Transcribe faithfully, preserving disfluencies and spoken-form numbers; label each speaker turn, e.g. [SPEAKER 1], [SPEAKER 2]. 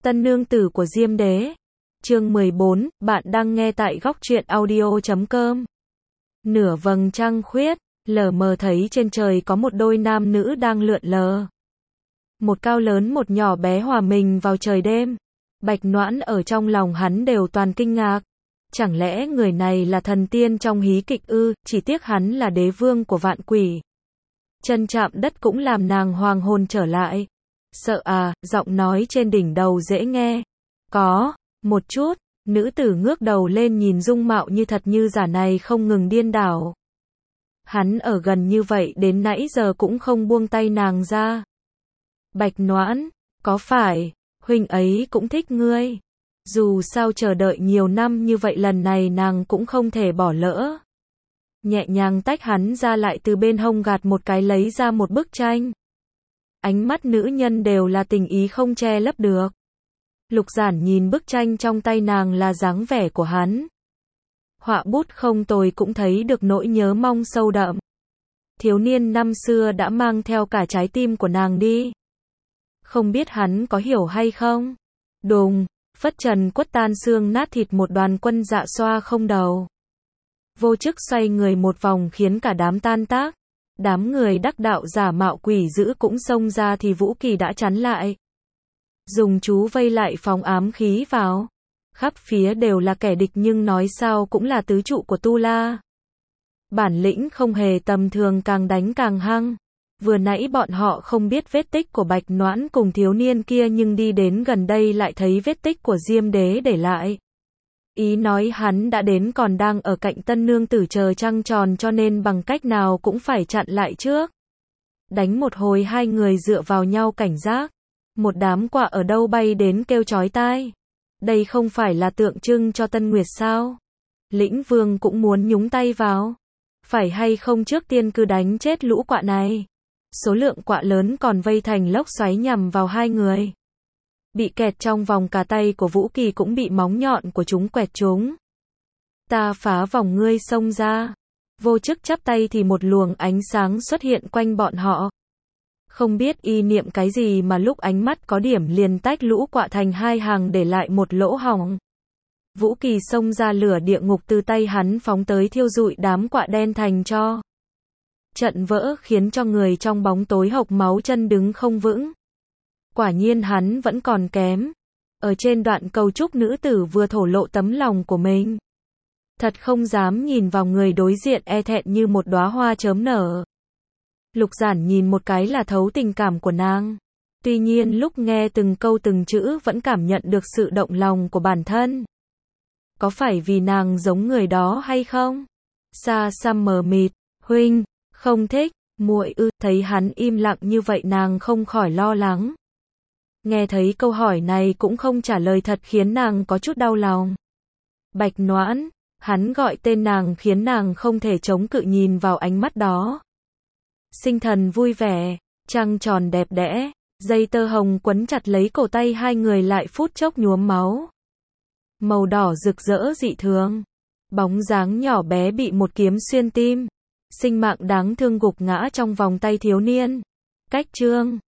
[SPEAKER 1] Tân nương tử của Diêm Đế. Chương mười bốn, bạn đang nghe tại góc truyện audio chấm com. Nửa vầng trăng khuyết, lờ mờ thấy trên trời có một đôi nam nữ đang lượn lờ. Một cao lớn một nhỏ bé hòa mình vào trời đêm. Bạch Noãn ở trong lòng hắn đều toàn kinh ngạc. Chẳng lẽ người này là thần tiên trong hí kịch ư, chỉ tiếc hắn là đế vương của vạn quỷ. Chân chạm đất cũng làm nàng hoàng hồn trở lại. Sợ à, giọng nói trên đỉnh đầu dễ nghe. Có, một chút, nữ tử ngước đầu lên nhìn dung mạo như thật như giả này không ngừng điên đảo. Hắn ở gần như vậy đến nãy giờ cũng không buông tay nàng ra. Bạch Noãn, có phải, huynh ấy cũng thích ngươi. Dù sao chờ đợi nhiều năm như vậy lần này nàng cũng không thể bỏ lỡ. Nhẹ nhàng tách hắn ra lại từ bên hông gạt một cái lấy ra một bức tranh. Ánh mắt nữ nhân đều là tình ý không che lấp được. Lục Giản nhìn bức tranh trong tay nàng là dáng vẻ của hắn. Họa bút không tồi cũng thấy được nỗi nhớ mong sâu đậm. Thiếu niên năm xưa đã mang theo cả trái tim của nàng đi. Không biết hắn có hiểu hay không? Đùng, phất trần quất tan xương nát thịt một đoàn quân dạ xoa không đầu. Vô chức xoay người một vòng khiến cả đám tan tác. Đám người đắc đạo giả mạo quỷ dữ cũng xông ra thì Vũ Kỳ đã chắn lại. Dùng chú vây lại phóng ám khí vào. Khắp phía đều là kẻ địch nhưng nói sao cũng là tứ trụ của Tu La. Bản lĩnh không hề tầm thường, càng đánh càng hăng. Vừa nãy bọn họ không biết vết tích của Bạch Noãn cùng thiếu niên kia nhưng đi đến gần đây lại thấy vết tích của Diêm Đế để lại. Ý nói hắn đã đến còn đang ở cạnh tân nương tử chờ trăng tròn cho nên bằng cách nào cũng phải chặn lại trước. Đánh một hồi hai người dựa vào nhau cảnh giác. Một đám quạ ở đâu bay đến kêu chói tai. Đây không phải là tượng trưng cho Tân Nguyệt sao? Lĩnh Vương cũng muốn nhúng tay vào. Phải hay không trước tiên cứ đánh chết lũ quạ này. Số lượng quạ lớn còn vây thành lốc xoáy nhằm vào hai người. Bị kẹt trong vòng cả tay của Vũ Kỳ cũng bị móng nhọn của chúng quẹt trúng. Ta phá vòng ngươi xông ra. Vô chức chắp tay thì một luồng ánh sáng xuất hiện quanh bọn họ. Không biết y niệm cái gì mà lúc ánh mắt có điểm liền tách lũ quạ thành hai hàng để lại một lỗ hổng. Vũ Kỳ xông ra lửa địa ngục từ tay hắn phóng tới thiêu rụi đám quạ đen thành tro. Trận vỡ khiến cho người trong bóng tối hộc máu chân đứng không vững. Quả nhiên hắn vẫn còn kém. Ở trên đoạn cầu trúc nữ tử vừa thổ lộ tấm lòng của mình. Thật không dám nhìn vào người đối diện, e thẹn như một đóa hoa chớm nở. Lục Giản nhìn một cái là thấu tình cảm của nàng. Tuy nhiên lúc nghe từng câu từng chữ vẫn cảm nhận được sự động lòng của bản thân. Có phải vì nàng giống người đó hay không? Xa xăm mờ mịt, huynh, không thích, muội ư, thấy hắn im lặng như vậy nàng không khỏi lo lắng. Nghe thấy câu hỏi này cũng không trả lời thật khiến nàng có chút đau lòng. Bạch Noãn, hắn gọi tên nàng khiến nàng không thể chống cự nhìn vào ánh mắt đó. Sinh thần vui vẻ, trăng tròn đẹp đẽ, dây tơ hồng quấn chặt lấy cổ tay hai người lại phút chốc nhuốm máu. Màu đỏ rực rỡ dị thường. Bóng dáng nhỏ bé bị một kiếm xuyên tim. Sinh mạng đáng thương gục ngã trong vòng tay thiếu niên. Cách chương